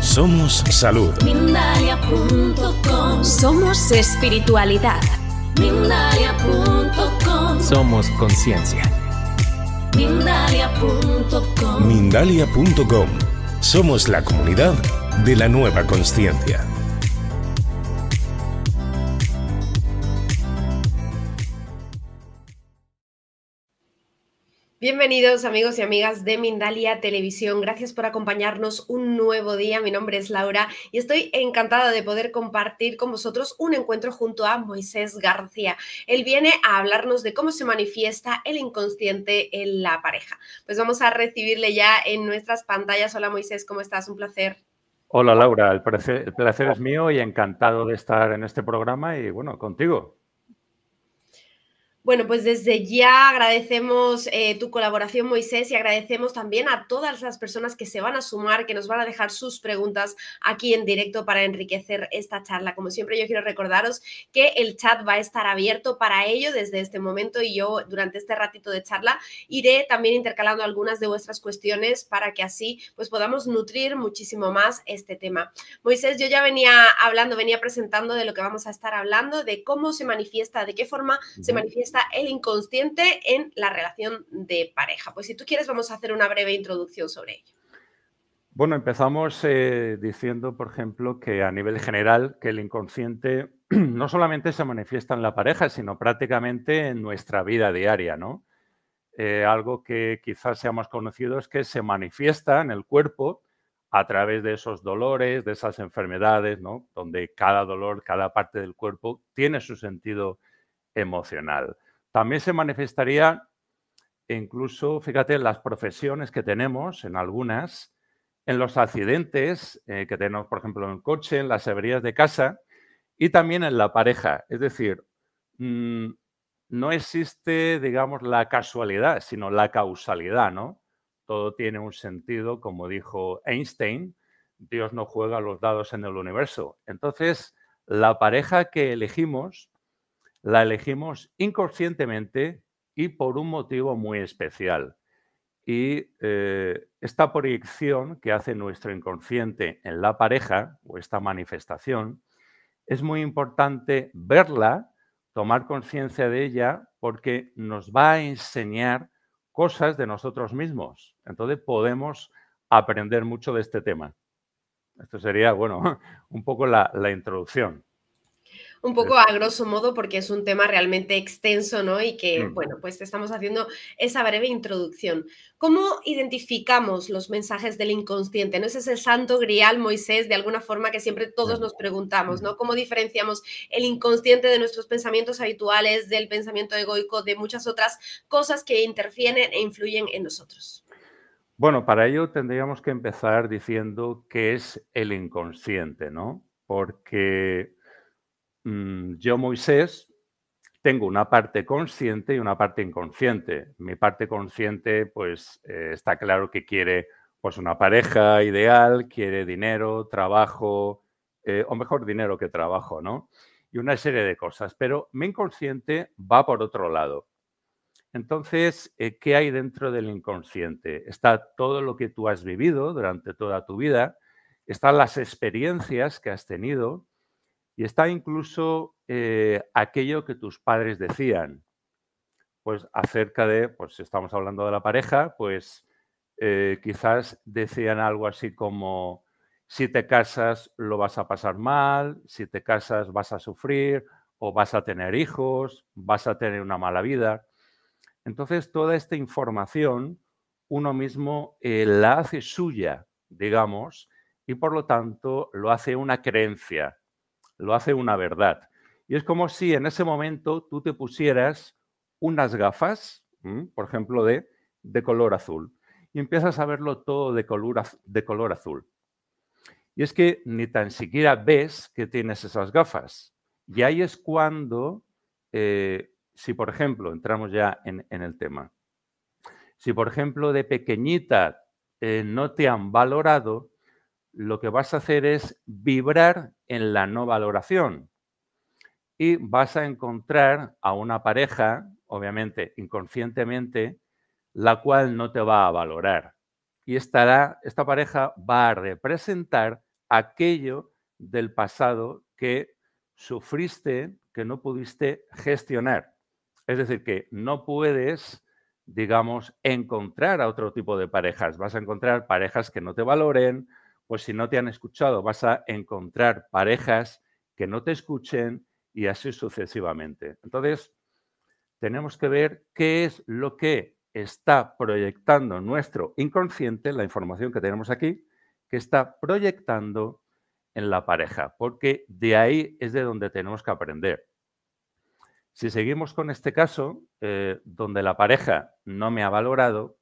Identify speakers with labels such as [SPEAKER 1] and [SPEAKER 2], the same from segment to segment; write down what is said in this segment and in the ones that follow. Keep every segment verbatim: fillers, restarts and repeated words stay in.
[SPEAKER 1] Somos salud.
[SPEAKER 2] Mindalia punto com.
[SPEAKER 3] Somos espiritualidad.
[SPEAKER 2] Mindalia punto com.
[SPEAKER 4] Somos conciencia.
[SPEAKER 2] Mindalia punto com.
[SPEAKER 1] Mindalia punto com. Somos la comunidad de la nueva consciencia.
[SPEAKER 5] Bienvenidos amigos y amigas de Mindalia Televisión, gracias por acompañarnos un nuevo día. Mi nombre es Laura y estoy encantada de poder compartir con vosotros un encuentro junto a Moisés García. Él viene a hablarnos de cómo se manifiesta el inconsciente en la pareja. Pues vamos a recibirle ya en nuestras pantallas. Hola Moisés, ¿cómo estás? Un placer.
[SPEAKER 6] Hola Laura, el placer, el placer es mío y encantado de estar en este programa y bueno, contigo.
[SPEAKER 5] Bueno, pues desde ya agradecemos eh, tu colaboración, Moisés, y agradecemos también a todas las personas que se van a sumar, que nos van a dejar sus preguntas aquí en directo para enriquecer esta charla. Como siempre, yo quiero recordaros que el chat va a estar abierto para ello desde este momento y yo durante este ratito de charla iré también intercalando algunas de vuestras cuestiones para que así pues podamos nutrir muchísimo más este tema. Moisés, yo ya venía hablando, venía presentando de lo que vamos a estar hablando, de cómo se manifiesta, de qué forma uh-huh. se manifiesta el inconsciente en la relación de pareja. Pues si tú quieres vamos a hacer una breve introducción sobre ello.
[SPEAKER 6] Bueno, empezamos eh, diciendo, por ejemplo, que a nivel general que el inconsciente no solamente se manifiesta en la pareja, sino prácticamente en nuestra vida diaria, ¿no? Eh, algo que quizás seamos conocidos es que se manifiesta en el cuerpo a través de esos dolores, de esas enfermedades, ¿no? Donde cada dolor, cada parte del cuerpo tiene su sentido emocional. También se manifestaría incluso, fíjate, en las profesiones que tenemos, en algunas, en los accidentes eh, que tenemos, por ejemplo, en el coche, en las averías de casa y también en la pareja. Es decir, mmm, no existe, digamos, la casualidad, sino la causalidad, ¿no? Todo tiene un sentido, como dijo Einstein, Dios no juega los dados en el universo. Entonces, la pareja que elegimos la elegimos inconscientemente y por un motivo muy especial. Y eh, esta proyección que hace nuestro inconsciente en la pareja, o esta manifestación, es muy importante verla, tomar conciencia de ella, porque nos va a enseñar cosas de nosotros mismos. Entonces podemos aprender mucho de este tema. Esto sería, bueno, un poco la, la introducción.
[SPEAKER 5] Un poco a grosso modo porque es un tema realmente extenso, ¿no? Y que, mm. bueno, pues estamos haciendo esa breve introducción. ¿Cómo identificamos los mensajes del inconsciente? ¿No? Ese es el santo grial, Moisés, de alguna forma que siempre todos nos preguntamos, ¿no? ¿Cómo diferenciamos el inconsciente de nuestros pensamientos habituales, del pensamiento egoico, de muchas otras cosas que interfieren e influyen en nosotros?
[SPEAKER 6] Bueno, para ello tendríamos que empezar diciendo qué es el inconsciente, ¿no? Porque yo, Moisés, tengo una parte consciente y una parte inconsciente. Mi parte consciente, pues, eh, está claro que quiere pues, una pareja ideal, quiere dinero, trabajo, eh, o mejor dinero que trabajo, ¿no? Y una serie de cosas. Pero mi inconsciente va por otro lado. Entonces, eh, ¿qué hay dentro del inconsciente? Está todo lo que tú has vivido durante toda tu vida, están las experiencias que has tenido, y está incluso eh, aquello que tus padres decían, pues acerca de, pues estamos hablando de la pareja, pues eh, quizás decían algo así como, si te casas lo vas a pasar mal, si te casas vas a sufrir, o vas a tener hijos, vas a tener una mala vida. Entonces, toda esta información uno mismo eh, la hace suya, digamos, y por lo tanto lo hace una creencia. Lo hace una verdad. Y es como si en ese momento tú te pusieras unas gafas, ¿m? por ejemplo, de, de color azul, y empiezas a verlo todo de color, de color azul. Y es que ni tan siquiera ves que tienes esas gafas. Y ahí es cuando, eh, si por ejemplo, entramos ya en, en el tema, si por ejemplo de pequeñita eh, no te han valorado, lo que vas a hacer es vibrar en la no valoración y vas a encontrar a una pareja, obviamente inconscientemente, la cual no te va a valorar. Y estará, esta pareja va a representar aquello del pasado que sufriste, que no pudiste gestionar. Es decir, que no puedes, digamos, encontrar a otro tipo de parejas. Vas a encontrar parejas que no te valoren, pues si no te han escuchado, vas a encontrar parejas que no te escuchen y así sucesivamente. Entonces, tenemos que ver qué es lo que está proyectando nuestro inconsciente, la información que tenemos aquí, que está proyectando en la pareja, porque de ahí es de donde tenemos que aprender. Si seguimos con este caso, eh, donde la pareja no me ha valorado,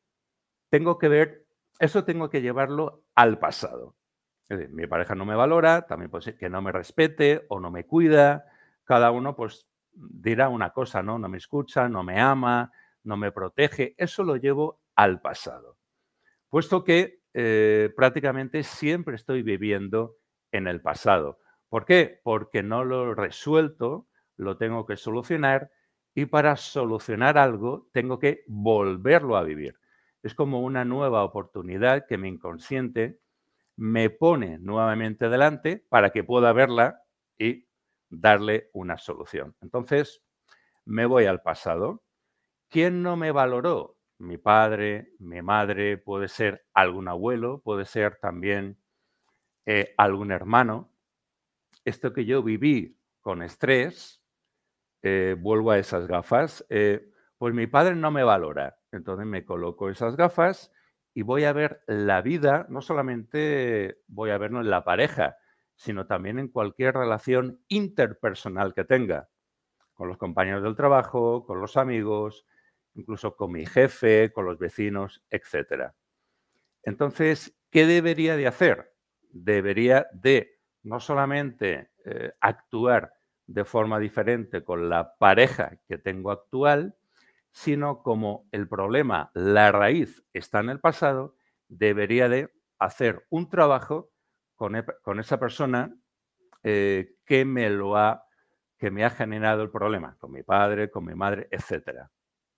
[SPEAKER 6] tengo que ver, eso tengo que llevarlo al pasado. Es decir, mi pareja no me valora, también puede ser que no me respete o no me cuida. Cada uno pues dirá una cosa, ¿no? No me escucha, no me ama, no me protege. Eso lo llevo al pasado. Puesto que eh, prácticamente siempre estoy viviendo en el pasado. ¿Por qué? Porque no lo he resuelto, lo tengo que solucionar y para solucionar algo tengo que volverlo a vivir. Es como una nueva oportunidad que mi inconsciente me pone nuevamente delante para que pueda verla y darle una solución. Entonces, me voy al pasado. ¿Quién no me valoró? Mi padre, mi madre, puede ser algún abuelo, puede ser también eh, algún hermano. Esto que yo viví con estrés, eh, vuelvo a esas gafas, eh, pues mi padre no me valora. Entonces me coloco esas gafas y voy a ver la vida, no solamente voy a verlo en la pareja, sino también en cualquier relación interpersonal que tenga, con los compañeros del trabajo, con los amigos, incluso con mi jefe, con los vecinos, etcétera. Entonces, ¿qué debería de hacer? Debería de no solamente eh, actuar de forma diferente con la pareja que tengo actual, sino como el problema, la raíz está en el pasado, debería de hacer un trabajo con, e con esa persona eh, que me lo ha, que me ha generado el problema, con mi padre, con mi madre, etcétera.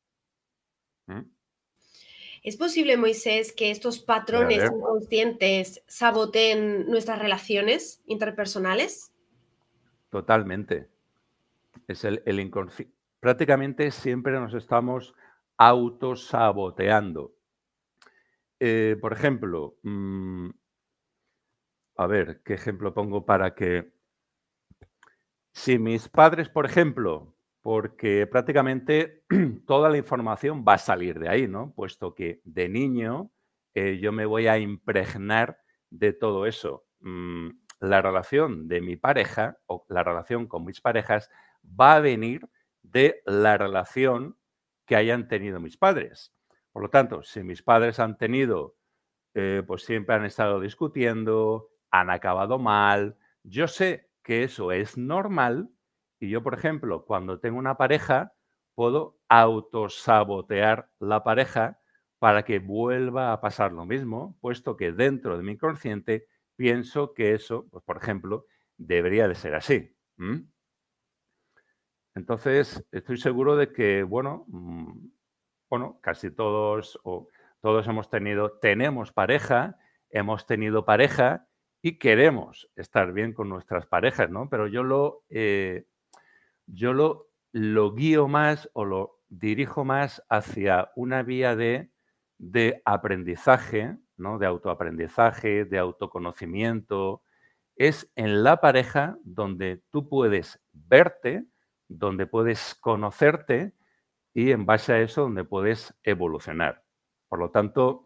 [SPEAKER 6] ¿Mm?
[SPEAKER 5] ¿Es posible, Moisés, que estos patrones inconscientes saboteen nuestras relaciones interpersonales?
[SPEAKER 6] Totalmente. Es el, el inconsciente. Prácticamente siempre nos estamos autosaboteando. Eh, por ejemplo, mmm, a ver, ¿qué ejemplo pongo para que... Si mis padres, por ejemplo, porque prácticamente toda la información va a salir de ahí, ¿no? Puesto que de niño eh, yo me voy a impregnar de todo eso. Mm, la relación de mi pareja o la relación con mis parejas va a venir de la relación que hayan tenido mis padres. Por lo tanto, si mis padres han tenido, eh, pues siempre han estado discutiendo, han acabado mal, yo sé que eso es normal y yo, por ejemplo, cuando tengo una pareja, puedo autosabotear la pareja para que vuelva a pasar lo mismo, puesto que dentro de mi inconsciente pienso que eso, pues, por ejemplo, debería de ser así. ¿Mm? Entonces, estoy seguro de que, bueno, mmm, bueno, casi todos o todos hemos tenido, tenemos pareja, hemos tenido pareja y queremos estar bien con nuestras parejas, ¿no? Pero yo lo, eh, yo lo, lo guío más o lo dirijo más hacia una vía de, de aprendizaje, ¿no? De autoaprendizaje, de autoconocimiento. Es en la pareja donde tú puedes verte, donde puedes conocerte y en base a eso donde puedes evolucionar. Por lo tanto,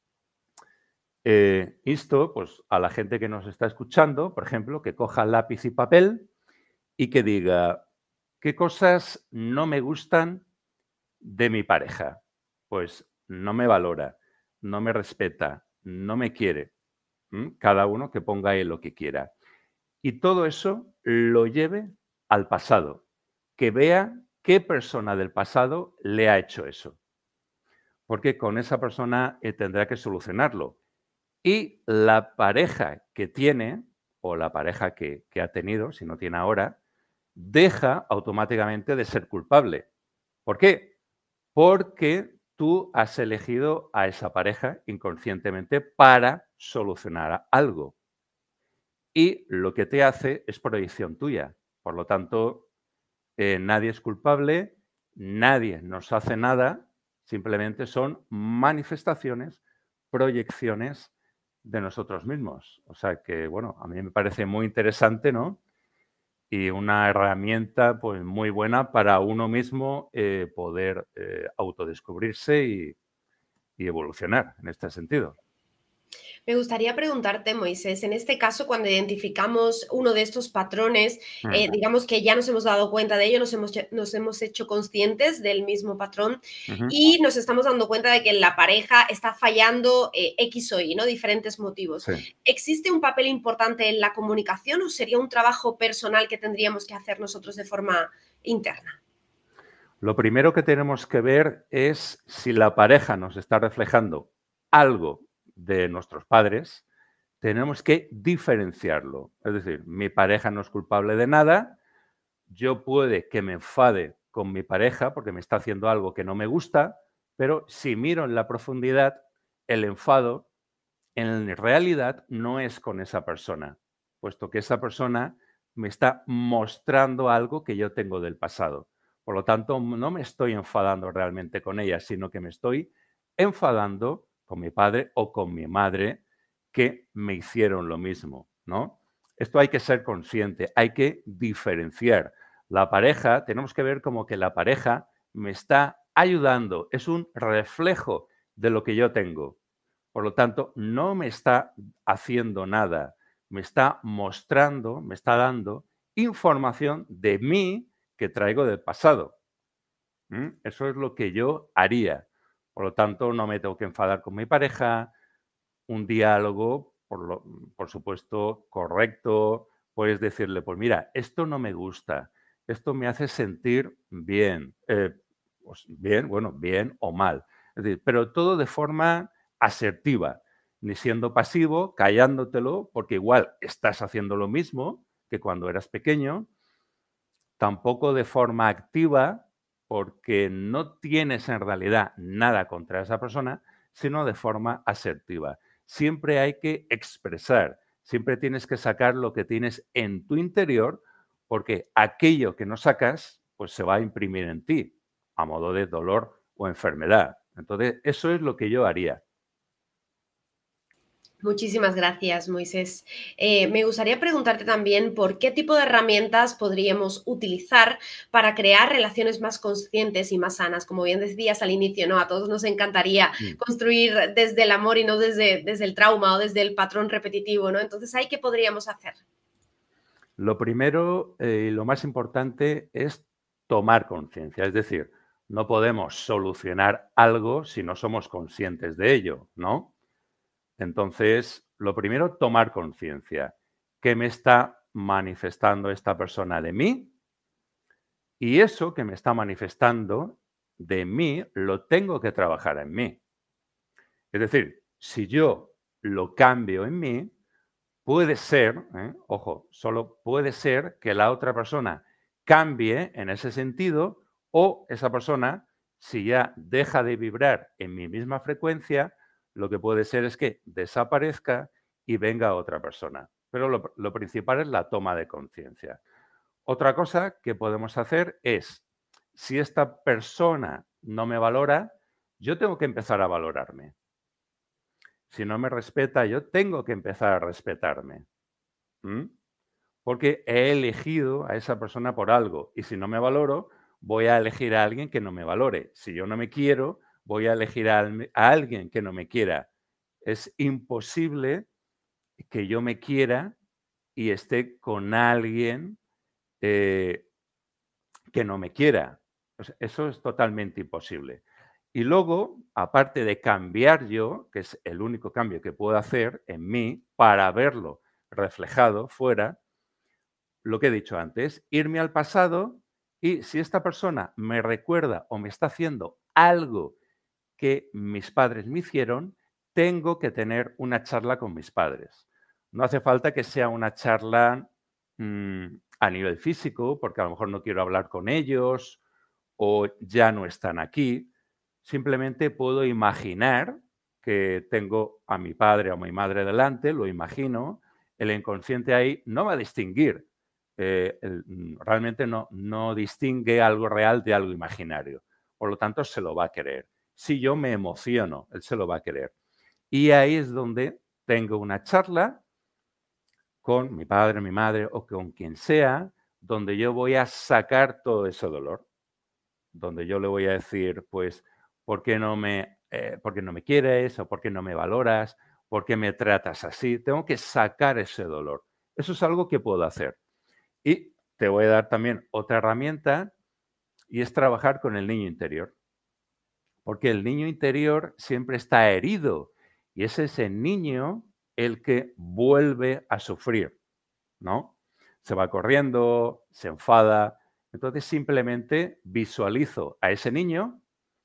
[SPEAKER 6] eh, insto pues, a la gente que nos está escuchando, por ejemplo, que coja lápiz y papel y que diga, ¿qué cosas no me gustan de mi pareja? Pues no me valora, no me respeta, no me quiere. ¿Mm? Cada uno que ponga ahí lo que quiera. Y todo eso lo lleve al pasado, que vea qué persona del pasado le ha hecho eso. Porque con esa persona eh, tendrá que solucionarlo. Y la pareja que tiene, o la pareja que, que ha tenido, si no tiene ahora, deja automáticamente de ser culpable. ¿Por qué? Porque tú has elegido a esa pareja inconscientemente para solucionar algo. y lo que te hace es proyección tuya. Por lo tanto, eh, nadie es culpable, nadie nos hace nada, simplemente son manifestaciones, proyecciones de nosotros mismos. O sea que, bueno, a mí me parece muy interesante, ¿no? Y una herramienta pues muy buena para uno mismo eh, poder eh, autodescubrirse y, y evolucionar en este sentido.
[SPEAKER 5] Me gustaría preguntarte, Moisés, en este caso, cuando identificamos uno de estos patrones, eh,
[SPEAKER 6] Mm,
[SPEAKER 5] digamos que ya nos hemos dado cuenta de ello, nos hemos, nos hemos hecho conscientes del mismo patrón
[SPEAKER 6] ujú.
[SPEAKER 5] y nos estamos dando cuenta de que la pareja está fallando eh, X o Y, ¿no? Diferentes motivos.
[SPEAKER 6] Sí.
[SPEAKER 5] ¿Existe un papel importante en la comunicación o sería un trabajo personal que tendríamos que hacer nosotros de forma interna?
[SPEAKER 6] Lo primero que tenemos que ver es si la pareja nos está reflejando algo de nuestros padres, tenemos que diferenciarlo. Es decir, mi pareja no es culpable de nada, yo puede que me enfade con mi pareja porque me está haciendo algo que no me gusta, pero si miro en la profundidad, el enfado en realidad no es con esa persona, puesto que esa persona me está mostrando algo que yo tengo del pasado. Por lo tanto, no me estoy enfadando realmente con ella, sino que me estoy enfadando con mi padre o con mi madre que me hicieron lo mismo, ¿no? Esto hay que ser consciente, hay que diferenciar. La pareja, tenemos que ver como que la pareja me está ayudando, es un reflejo de lo que yo tengo. Por lo tanto, no me está haciendo nada, me está mostrando, me está dando información de mí que traigo del pasado. ¿Mm? Eso es lo que yo haría. Por lo tanto, no me tengo que enfadar con mi pareja, un diálogo, por, lo, por supuesto, correcto. Puedes decirle, pues mira, esto no me gusta, esto me hace sentir bien, eh, pues bien, bueno, bien o mal. Es decir, pero todo de forma asertiva, ni siendo pasivo, callándotelo, porque igual estás haciendo lo mismo que cuando eras pequeño, tampoco de forma activa, porque no tienes en realidad nada contra esa persona, sino de forma asertiva. Siempre hay que expresar, siempre tienes que sacar lo que tienes en tu interior, porque aquello que no sacas, pues se va a imprimir en ti, a modo de dolor o enfermedad. Entonces, eso es lo que yo haría.
[SPEAKER 5] Muchísimas gracias, Moisés. Eh, me gustaría preguntarte también por qué tipo de herramientas podríamos utilizar para crear relaciones más conscientes y más sanas. Como bien decías al inicio, ¿no? A todos nos encantaría
[SPEAKER 6] Mm.
[SPEAKER 5] construir desde el amor y no desde, desde el trauma o desde el patrón repetitivo, ¿no? Entonces, ¿ahí qué podríamos hacer?
[SPEAKER 6] Lo primero eh, y lo más importante es tomar conciencia, es decir, no podemos solucionar algo si no somos conscientes de ello, ¿no? Entonces, lo primero, tomar conciencia. ¿Qué me está manifestando esta persona de mí? Y eso que me está manifestando de mí, lo tengo que trabajar en mí. Es decir, si yo lo cambio en mí, puede ser, ¿eh? Ojo, solo puede ser que la otra persona cambie en ese sentido o esa persona, si ya deja de vibrar en mi misma frecuencia, lo que puede ser es que desaparezca y venga otra persona. Pero lo, lo principal es la toma de conciencia. Otra cosa que podemos hacer es, si esta persona no me valora, yo tengo que empezar a valorarme. Si no me respeta, yo tengo que empezar a respetarme. ¿Mm? Porque he elegido a esa persona por algo y si no me valoro, voy a elegir a alguien que no me valore. Si yo no me quiero, voy a elegir a, a alguien que no me quiera. Es imposible que yo me quiera y esté con alguien eh, que no me quiera. O sea, eso es totalmente imposible. Y luego, aparte de cambiar yo, que es el único cambio que puedo hacer en mí para verlo reflejado fuera, lo que he dicho antes, irme al pasado y si esta persona me recuerda o me está haciendo algo que mis padres me hicieron, tengo que tener una charla con mis padres. No hace falta que sea una charla mmm, a nivel físico, porque a lo mejor no quiero hablar con ellos o ya no están aquí. Simplemente puedo imaginar que tengo a mi padre o a mi madre delante, lo imagino, el inconsciente ahí no va a distinguir, eh, el, realmente no, no distingue algo real de algo imaginario. Por lo tanto, se lo va a querer. Si yo me emociono, él se lo va a querer. Y ahí es donde tengo una charla con mi padre, mi madre o con quien sea, donde yo voy a sacar todo ese dolor. Donde yo le voy a decir, pues, ¿por qué no me, eh, ¿por qué no me quieres? ¿O por qué no me valoras? ¿Por qué me tratas así? Tengo que sacar ese dolor. Eso es algo que puedo hacer. Y te voy a dar también otra herramienta y es trabajar con el niño interior. Porque el niño interior siempre está herido y es ese niño el que vuelve a sufrir, ¿no? Se va corriendo, se enfada. Entonces simplemente visualizo a ese niño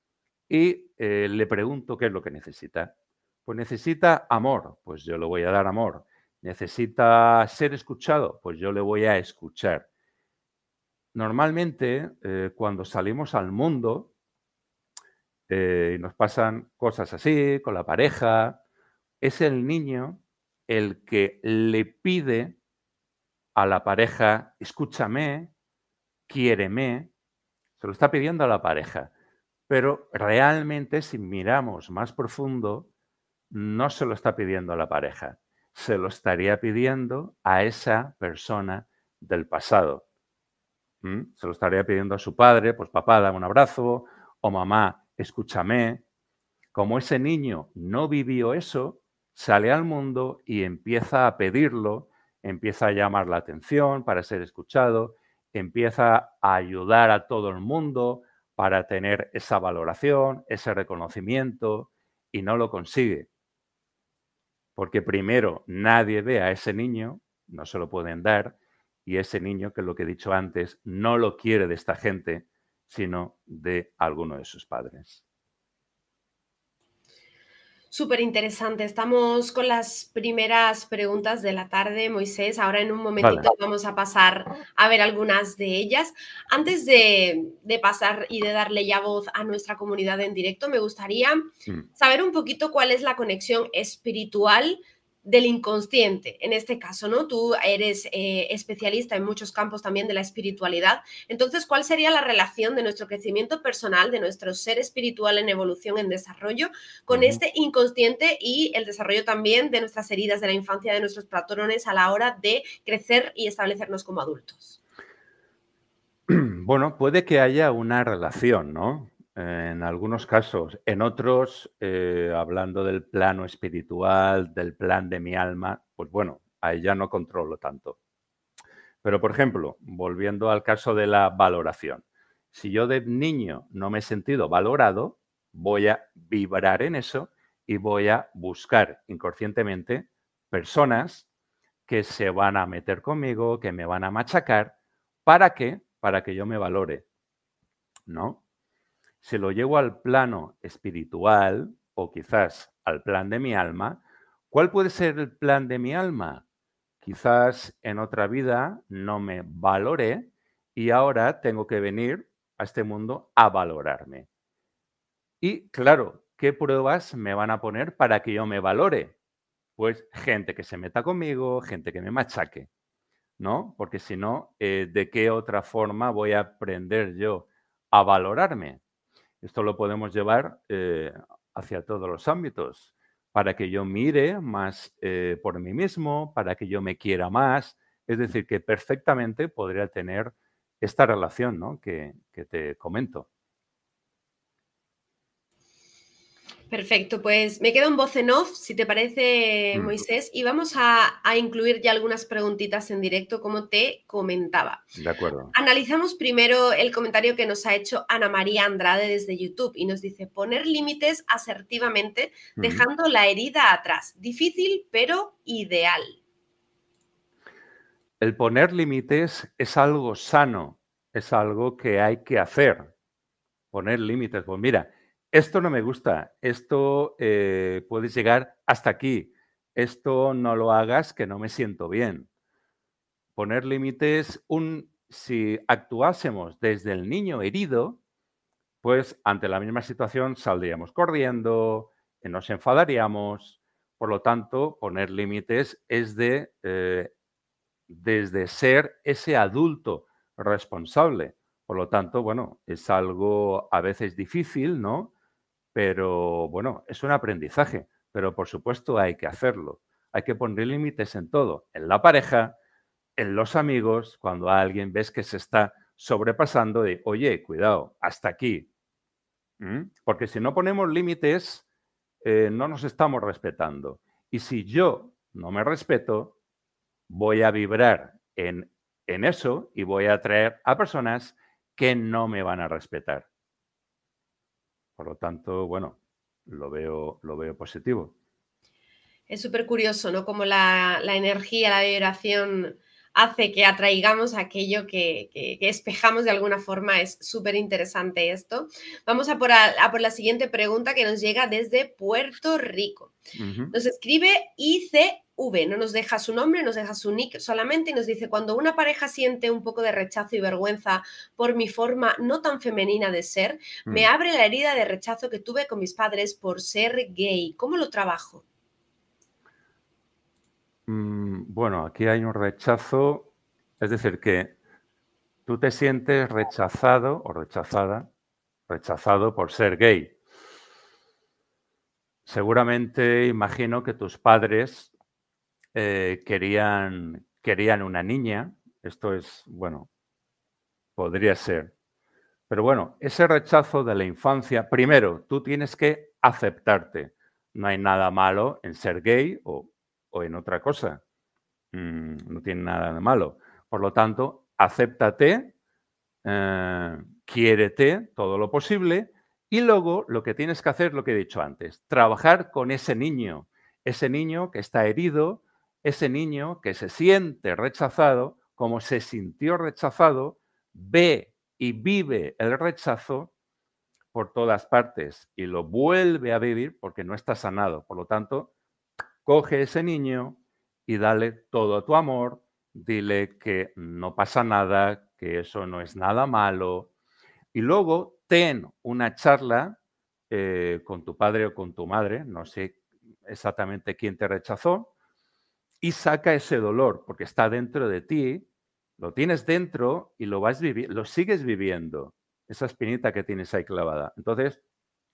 [SPEAKER 6] y eh, le pregunto qué es lo que necesita. Pues necesita amor, pues yo le voy a dar amor. Necesita ser escuchado, pues yo le voy a escuchar. Normalmente, eh, cuando salimos al mundo eh, y nos pasan cosas así con la pareja, es el niño el que le pide a la pareja, escúchame, quiéreme, se lo está pidiendo a la pareja. Pero realmente, si miramos más profundo, no se lo está pidiendo a la pareja. Se lo estaría pidiendo a esa persona del pasado. ¿Mm? Se lo estaría pidiendo a su padre, pues papá, dame un abrazo, o mamá, escúchame. Como ese niño no vivió eso, sale al mundo y empieza a pedirlo, empieza a llamar la atención para ser escuchado, empieza a ayudar a todo el mundo para tener esa valoración, ese reconocimiento, y no lo consigue. Porque primero nadie ve a ese niño, no se lo pueden dar, y ese niño, que es lo que he dicho antes, no lo quiere de esta gente, sino de alguno de sus padres.
[SPEAKER 5] Súper interesante. Estamos con las primeras preguntas de la tarde, Moisés. Ahora en un momentito
[SPEAKER 6] Vale.
[SPEAKER 5] vamos a pasar a ver algunas de ellas. Antes de, de pasar y de darle ya voz a nuestra comunidad en directo, me gustaría
[SPEAKER 6] Mm.
[SPEAKER 5] saber un poquito cuál es la conexión espiritual del inconsciente, en este caso, ¿no? Tú eres eh, especialista en muchos campos también de la espiritualidad. Entonces, ¿cuál sería la relación de nuestro crecimiento personal, de nuestro ser espiritual en evolución, en desarrollo, con
[SPEAKER 6] Ujú.
[SPEAKER 5] este inconsciente y el desarrollo también de nuestras heridas de la infancia, de nuestros patrones a la hora de crecer y establecernos como adultos?
[SPEAKER 6] Bueno, puede que haya una relación, ¿no? En algunos casos. En otros, eh, hablando del plano espiritual, del plan de mi alma, pues bueno, ahí ya no controlo tanto. Pero, por ejemplo, volviendo al caso de la valoración. Si yo de niño no me he sentido valorado, voy a vibrar en eso y voy a buscar inconscientemente personas que se van a meter conmigo, que me van a machacar. ¿Para qué? Para que yo me valore, ¿no? Si lo llevo al plano espiritual o quizás al plan de mi alma, ¿cuál puede ser el plan de mi alma? Quizás en otra vida no me valoré y ahora tengo que venir a este mundo a valorarme. Y claro, ¿qué pruebas me van a poner para que yo me valore? Pues gente que se meta conmigo, gente que me machaque, ¿no? Porque si no, eh, ¿de qué otra forma voy a aprender yo a valorarme? Esto lo podemos llevar eh, hacia todos los ámbitos, para que yo mire más eh, por mí mismo, para que yo me quiera más. Es decir, que perfectamente podría tener esta relación, ¿no? que, que te comento.
[SPEAKER 5] Perfecto, pues me quedo en voz en off, si te parece,
[SPEAKER 6] Mm.
[SPEAKER 5] Moisés, y vamos a, a incluir ya algunas preguntitas en directo, como te comentaba.
[SPEAKER 6] De acuerdo.
[SPEAKER 5] Analizamos primero el comentario que nos ha hecho Ana María Andrade desde YouTube y nos dice: poner límites asertivamente,
[SPEAKER 6] Mm.
[SPEAKER 5] dejando la herida atrás. Difícil, pero ideal.
[SPEAKER 6] El poner límites es algo sano, es algo que hay que hacer. Poner límites, pues mira, esto no me gusta, esto eh, puedes llegar hasta aquí, esto no lo hagas que no me siento bien. Poner límites, un, si actuásemos desde el niño herido, pues ante la misma situación saldríamos corriendo, eh, nos enfadaríamos, Por lo tanto, poner límites es de, eh, desde ser ese adulto responsable. Por lo tanto, bueno, es algo a veces difícil, ¿no? Pero bueno, es un aprendizaje. Pero por supuesto hay que hacerlo. Hay que poner límites en todo. En la pareja, en los amigos, cuando a alguien ves que se está sobrepasando de, oye, cuidado, hasta aquí. ¿Mm? Porque si no ponemos límites, eh, no nos estamos respetando. Y si yo no me respeto, voy a vibrar en, en eso y voy a atraer a personas que no me van a respetar. Por lo tanto, bueno, lo veo, lo veo positivo.
[SPEAKER 5] Es súper curioso, ¿no? Como la, la energía, la vibración hace que atraigamos aquello que, que, que espejamos de alguna forma. Es súper interesante esto. Vamos a por, a, a por la siguiente pregunta que nos llega desde Puerto Rico.
[SPEAKER 6] Ujú.
[SPEAKER 5] Nos escribe I C V, no nos deja su nombre, nos deja su nick solamente y nos dice: cuando una pareja siente un poco de rechazo y vergüenza por mi forma no tan femenina de ser, me
[SPEAKER 6] Mm.
[SPEAKER 5] abre la herida de rechazo que tuve con mis padres por ser gay. ¿Cómo lo trabajo?
[SPEAKER 6] Mm, Bueno, aquí hay un rechazo, es decir, que tú te sientes rechazado o rechazada, rechazado por ser gay. Seguramente imagino que tus padres eh, querían, querían una niña. Esto es, bueno, podría ser. Pero bueno, ese rechazo de la infancia, primero, tú tienes que aceptarte. No hay nada malo en ser gay o, o en otra cosa. Mm, no tiene nada de malo. Por lo tanto, acéptate, eh, quiérete todo lo posible y luego lo que tienes que hacer, lo que he dicho antes, trabajar con ese niño, ese niño que está herido, ese niño que se siente rechazado, como se sintió rechazado, ve y vive el rechazo por todas partes y lo vuelve a vivir porque no está sanado. Por lo tanto, coge ese niño y dale todo tu amor, dile que no pasa nada, que eso no es nada malo. Y luego ten una charla eh, con tu padre o con tu madre, no sé exactamente quién te rechazó, y saca ese dolor, porque está dentro de ti, lo tienes dentro y lo vas vivi- lo sigues viviendo, esa espinita que tienes ahí clavada. Entonces,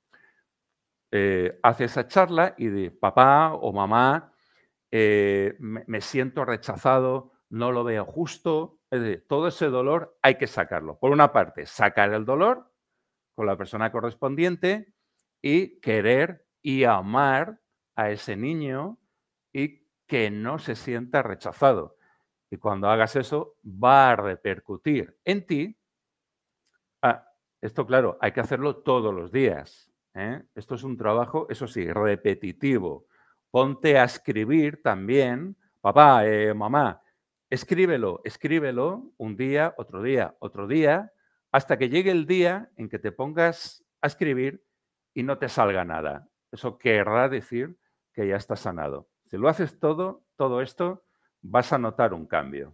[SPEAKER 6] eh, hace esa charla y de papá o mamá, eh, me, me siento rechazado, no lo veo justo. Es decir, todo ese dolor hay que sacarlo. Por una parte, sacar el dolor con la persona correspondiente y querer y amar a ese niño y que no se sienta rechazado. Y cuando hagas eso, va a repercutir en ti. Ah, esto, claro, hay que hacerlo todos los días, ¿eh? Esto es un trabajo, eso sí, repetitivo. Ponte a escribir también, papá, eh, mamá, escríbelo, escríbelo un día, otro día, otro día, hasta que llegue el día en que te pongas a escribir y no te salga nada. Eso querrá decir que ya estás sanado. Si lo haces todo, todo esto, vas a notar un cambio.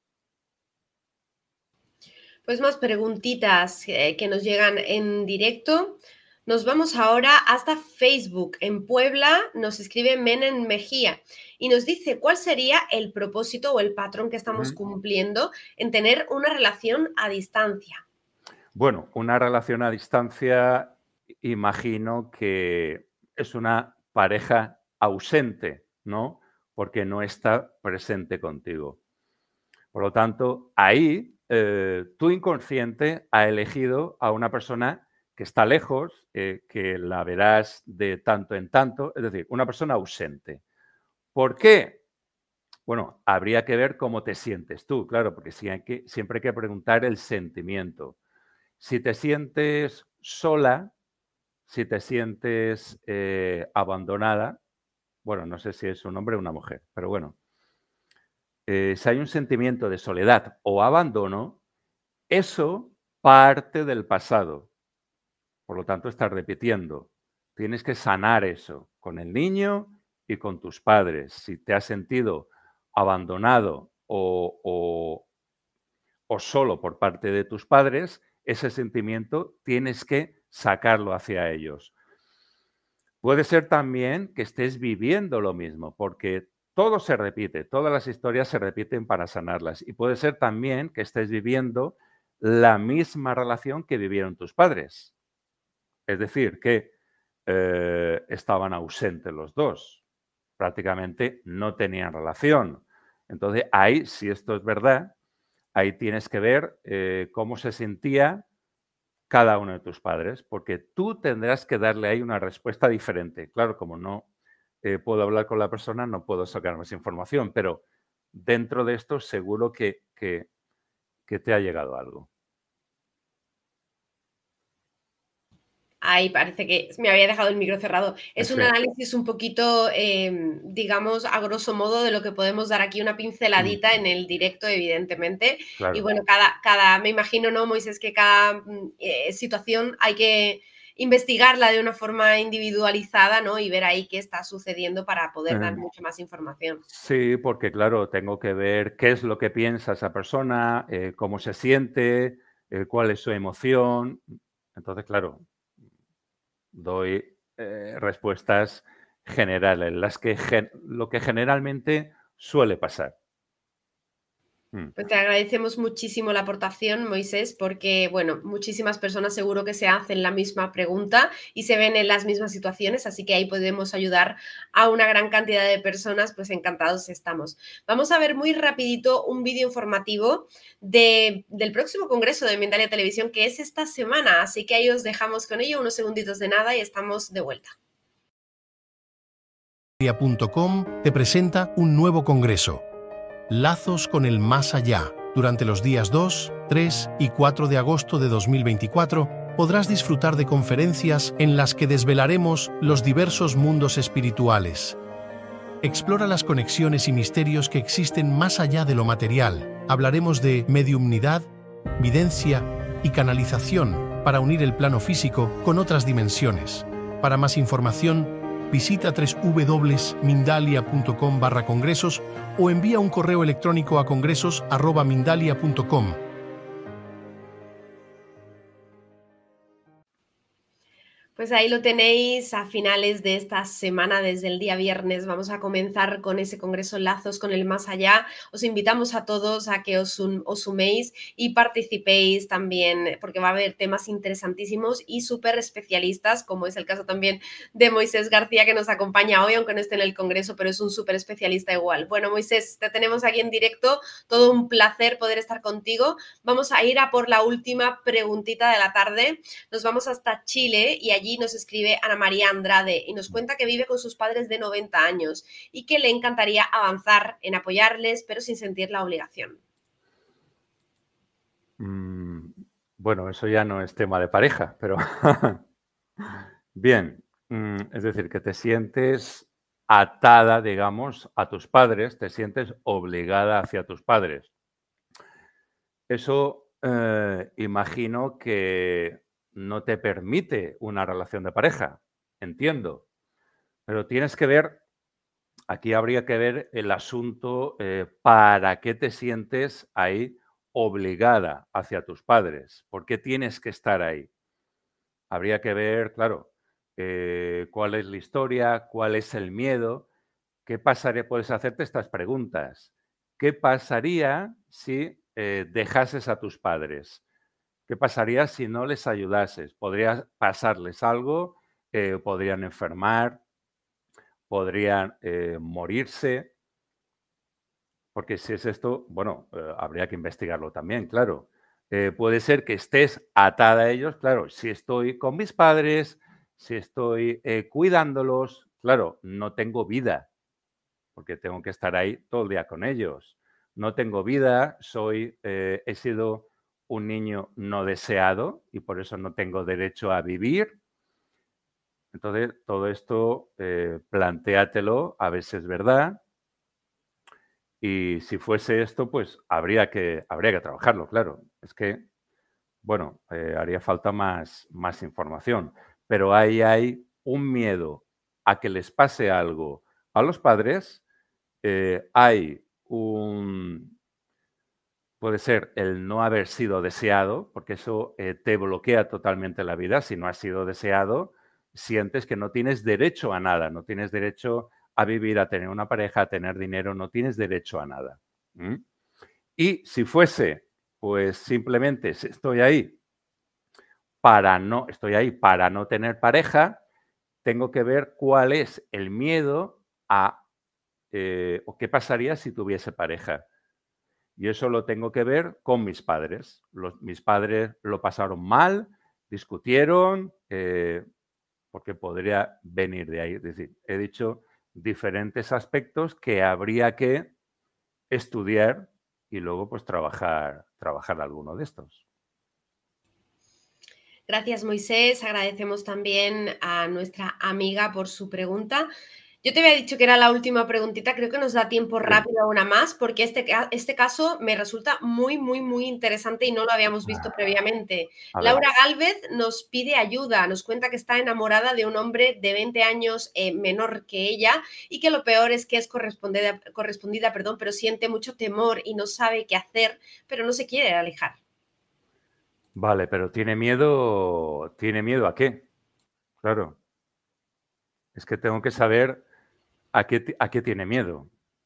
[SPEAKER 5] Pues más preguntitas eh, que nos llegan en directo. Nos vamos ahora hasta Facebook. En Puebla nos escribe Menen Mejía y nos dice cuál sería el propósito o el patrón que estamos
[SPEAKER 6] Ujú.
[SPEAKER 5] cumpliendo en tener una relación a distancia.
[SPEAKER 6] Bueno, una relación a distancia, imagino que es una pareja ausente, ¿no? Porque no está presente contigo. Por lo tanto, ahí eh, tu inconsciente ha elegido a una persona que está lejos, eh, que la verás de tanto en tanto, es decir, una persona ausente. ¿Por qué? Bueno, habría que ver cómo te sientes tú, claro, porque sí hay que, siempre hay que preguntar el sentimiento. Si te sientes sola, si te sientes eh, abandonada, bueno, no sé si es un hombre o una mujer, pero bueno, eh, si hay un sentimiento de soledad o abandono, eso parte del pasado. Por lo tanto, estás repitiendo. Tienes que sanar eso con el niño y con tus padres. Si te has sentido abandonado o, o o solo por parte de tus padres, ese sentimiento tienes que sacarlo hacia ellos. Puede ser también que estés viviendo lo mismo, porque todo se repite, todas las historias se repiten para sanarlas. Y puede ser también que estés viviendo la misma relación que vivieron tus padres. Es decir, que eh, estaban ausentes los dos, prácticamente no tenían relación. Entonces, ahí, si esto es verdad, ahí tienes que ver eh, cómo se sentía cada uno de tus padres, porque tú tendrás que darle ahí una respuesta diferente. Claro, como no eh, puedo hablar con la persona, no puedo sacar más información, pero dentro de esto seguro que, que, que te ha llegado algo.
[SPEAKER 5] Ahí parece que me había dejado el micro cerrado. Es
[SPEAKER 6] Sí.
[SPEAKER 5] un análisis un poquito, eh, digamos, a grosso modo de lo que podemos dar aquí, una pinceladita
[SPEAKER 6] Mm.
[SPEAKER 5] en el directo, evidentemente.
[SPEAKER 6] Claro.
[SPEAKER 5] Y bueno, cada, cada, me imagino, ¿no, Moisés? Que cada eh, situación hay que investigarla de una forma individualizada, ¿no? Y ver ahí qué está sucediendo para poder dar
[SPEAKER 6] Eh,
[SPEAKER 5] mucha más información.
[SPEAKER 6] Sí, porque claro, tengo que ver qué es lo que piensa esa persona, eh, cómo se siente, eh, cuál es su emoción. Entonces, claro, doy eh, respuestas generales, las que gen- lo que generalmente suele pasar. Mm.
[SPEAKER 5] Pues te agradecemos muchísimo la aportación, Moisés, porque, bueno, muchísimas personas seguro que se hacen la misma pregunta y se ven en las mismas situaciones, así que ahí podemos ayudar a una gran cantidad de personas, pues encantados estamos. Vamos a ver muy rapidito un vídeo informativo de, del próximo congreso de Mindalia Televisión, que es esta semana, así que ahí os dejamos con ello unos segunditos de nada y estamos de vuelta.
[SPEAKER 4] Mindalia punto com te presenta un nuevo congreso. Lazos con el más allá. Durante los días dos, tres y cuatro de agosto de dos mil veinticuatro podrás disfrutar de conferencias en las que desvelaremos los diversos mundos espirituales. Explora las conexiones y misterios que existen más allá de lo material. Hablaremos de mediumnidad, videncia y canalización para unir el plano físico con otras dimensiones. Para más información, visita doble u doble u doble u punto mindalia punto com barra congresos o envía un correo electrónico a congresos arroba mindalia punto com.
[SPEAKER 5] Pues ahí lo tenéis a finales de esta semana, desde el día viernes. Vamos a comenzar con ese congreso Lazos con el Más Allá. Os invitamos a todos a que os, un, os suméis y participéis también, porque va a haber temas interesantísimos y súper especialistas, como es el caso también de Moisés García, que nos acompaña hoy, aunque no esté en el congreso, pero es un súper especialista igual. Bueno, Moisés, te tenemos aquí en directo. Todo un placer poder estar contigo. Vamos a ir a por la última preguntita de la tarde. Nos vamos hasta Chile y allí nos escribe Ana María Andrade y nos cuenta que vive con sus padres de noventa años y que le encantaría avanzar en apoyarles, pero sin sentir la obligación.
[SPEAKER 6] Mm, bueno, eso ya no es tema de pareja, pero bien, mm, es decir, que te sientes atada, digamos, a tus padres, te sientes obligada hacia tus padres. Eso eh, imagino que no te permite una relación de pareja, entiendo, pero tienes que ver, aquí habría que ver el asunto, eh, para qué te sientes ahí obligada hacia tus padres, por qué tienes que estar ahí. Habría que ver, claro, eh, cuál es la historia, cuál es el miedo, qué pasaría, puedes hacerte estas preguntas. ¿Qué pasaría si eh, dejases a tus padres? ¿Qué pasaría si no les ayudases? ¿Podría pasarles algo? Eh, ¿Podrían enfermar? ¿Podrían eh, morirse? Porque si es esto, bueno, eh, habría que investigarlo también, claro. Eh, puede ser que estés atada a ellos, claro, si estoy con mis padres, si estoy eh, cuidándolos, claro, no tengo vida, porque tengo que estar ahí todo el día con ellos. No tengo vida, soy, eh, he sido un niño no deseado y por eso no tengo derecho a vivir. Entonces, todo esto, eh, plantéatelo, a ver si es verdad. Y si fuese esto, pues habría que, habría que trabajarlo, claro. Es que, bueno, eh, haría falta más, más información. Pero ahí hay un miedo a que les pase algo a los padres. Eh, hay un... Puede ser el no haber sido deseado, porque eso eh, te bloquea totalmente la vida. Si no has sido deseado, sientes que no tienes derecho a nada, no tienes derecho a vivir, a tener una pareja, a tener dinero, no tienes derecho a nada. ¿Mm? Y si fuese, pues simplemente estoy ahí para no, estoy ahí para no tener pareja, tengo que ver cuál es el miedo a, eh, o qué pasaría si tuviese pareja. Y eso lo tengo que ver con mis padres. Los, mis padres lo pasaron mal, discutieron, eh, porque podría venir de ahí. Es decir, he dicho diferentes aspectos que habría que estudiar y luego pues trabajar, trabajar alguno de estos.
[SPEAKER 5] Gracias, Moisés. Agradecemos también a nuestra amiga por su pregunta. Yo te había dicho que era la última preguntita, creo que nos da tiempo rápido a una más, porque este, este caso me resulta muy, muy, muy interesante y no lo habíamos visto
[SPEAKER 6] Ah,
[SPEAKER 5] previamente.
[SPEAKER 6] a ver.
[SPEAKER 5] Laura Gálvez nos pide ayuda, nos cuenta que está enamorada de un hombre de veinte años eh, menor que ella y que lo peor es que es correspondida, correspondida, perdón, pero siente mucho temor y no sabe qué hacer, pero no se quiere alejar.
[SPEAKER 6] Vale, pero tiene miedo, ¿tiene miedo a qué? Claro. Es que tengo que saber a qué, a qué tiene miedo.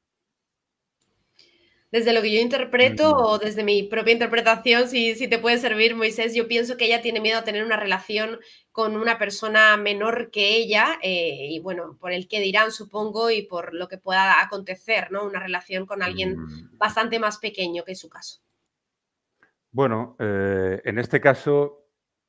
[SPEAKER 5] Desde lo que yo interpreto
[SPEAKER 6] Mm.
[SPEAKER 5] o desde mi propia interpretación, si, si te puede servir, Moisés, yo pienso que ella tiene miedo a tener una relación con una persona menor que ella eh, y bueno, por el que dirán, supongo, y por lo que pueda acontecer, ¿no? Una relación con alguien
[SPEAKER 6] Mm.
[SPEAKER 5] bastante más pequeño que su caso.
[SPEAKER 6] Bueno, eh, en este caso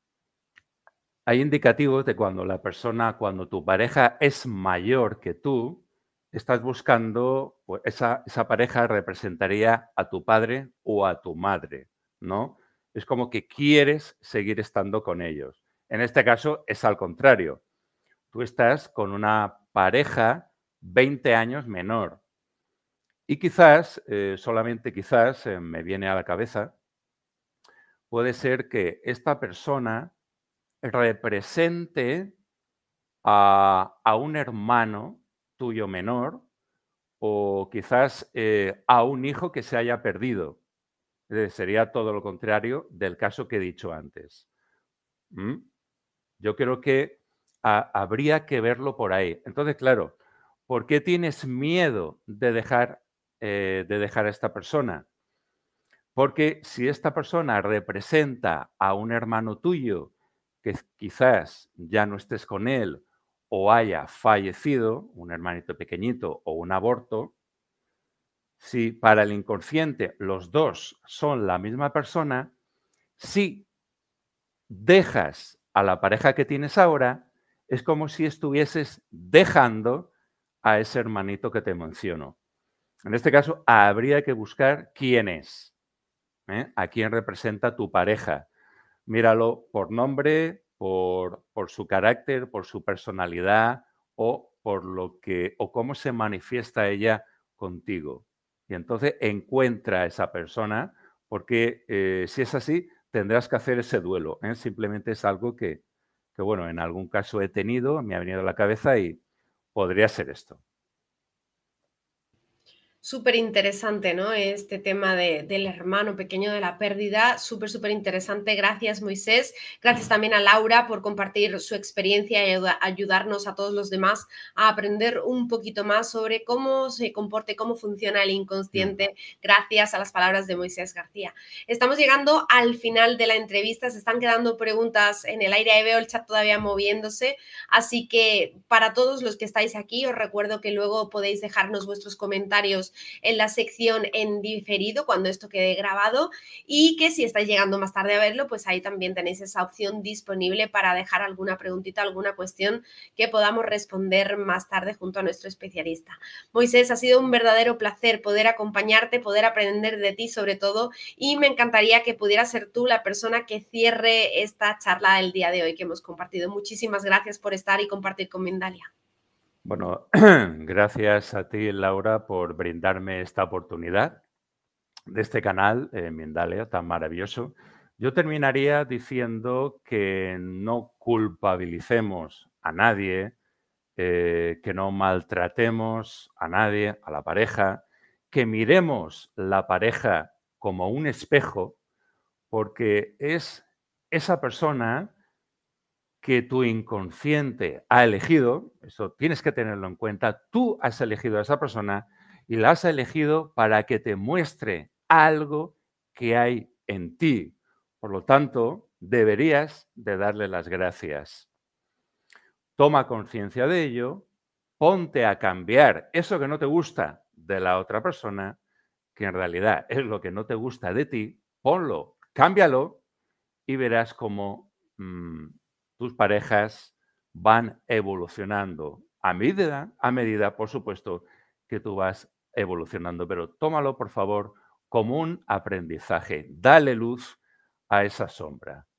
[SPEAKER 6] hay indicativos de cuando la persona, cuando tu pareja es mayor que tú, estás buscando, pues esa, esa pareja representaría a tu padre o a tu madre, ¿no? Es como que quieres seguir estando con ellos. En este caso es al contrario. Tú estás con una pareja veinte años menor. Y quizás, eh, solamente quizás, eh, me viene a la cabeza, puede ser que esta persona represente a, a un hermano tuyo menor o quizás eh, a un hijo que se haya perdido. Es decir, sería todo lo contrario del caso que he dicho antes. ¿Mm? Yo creo que a, habría que verlo por ahí. Entonces, claro, ¿por qué tienes miedo de dejar, eh, de dejar a esta persona? Porque si esta persona representa a un hermano tuyo que quizás ya no estés con él o haya fallecido, un hermanito pequeñito o un aborto, si para el inconsciente los dos son la misma persona, si dejas a la pareja que tienes ahora, es como si estuvieses dejando a ese hermanito que te menciono. En este caso, habría que buscar quién es. ¿Eh? ¿A quién representa tu pareja? Míralo por nombre, por, por su carácter, por su personalidad o por lo que o cómo se manifiesta ella contigo. Y entonces encuentra a esa persona, porque eh, si es así, tendrás que hacer ese duelo. ¿eh? Simplemente es algo que, que, bueno, en algún caso he tenido, me ha venido a la cabeza y podría ser esto.
[SPEAKER 5] Súper interesante, ¿no? Este tema de, del hermano pequeño de la pérdida, súper, súper interesante. Gracias, Moisés. Gracias también a Laura por compartir su experiencia y ayudarnos a todos los demás a aprender un poquito más sobre cómo se comporta y cómo funciona el inconsciente, gracias a las palabras de Moisés García. Estamos llegando al final de la entrevista, se están quedando preguntas en el aire, ahí veo el chat todavía moviéndose, así que para todos los que estáis aquí, os recuerdo que luego podéis dejarnos vuestros comentarios en la sección en diferido cuando esto quede grabado y que si estáis llegando más tarde a verlo, pues ahí también tenéis esa opción disponible para dejar alguna preguntita, alguna cuestión que podamos responder más tarde junto a nuestro especialista. Moisés, ha sido un verdadero placer poder acompañarte, poder aprender de ti sobre todo y me encantaría que pudieras ser tú la persona que cierre esta charla del día de hoy que hemos compartido. Muchísimas gracias por estar y compartir con Mindalia.
[SPEAKER 6] Bueno, gracias a ti, Laura, por brindarme esta oportunidad de este canal, eh, Mindalia, tan maravilloso. Yo terminaría diciendo que no culpabilicemos a nadie, eh, que no maltratemos a nadie, a la pareja, que miremos la pareja como un espejo, porque es esa persona que tu inconsciente ha elegido, eso tienes que tenerlo en cuenta, tú has elegido a esa persona y la has elegido para que te muestre algo que hay en ti. Por lo tanto, deberías de darle las gracias. Toma conciencia de ello, ponte a cambiar eso que no te gusta de la otra persona, que en realidad es lo que no te gusta de ti, ponlo, cámbialo y verás cómo mmm, tus parejas van evolucionando a medida, a medida, por supuesto, que tú vas evolucionando. Pero tómalo, por favor, como un aprendizaje. Dale luz a esa sombra.